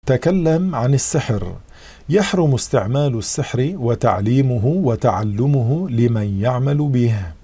تكلم عن السحر. يحرم استعمال السحر وتعليمه وتعلمه لمن يعمل به.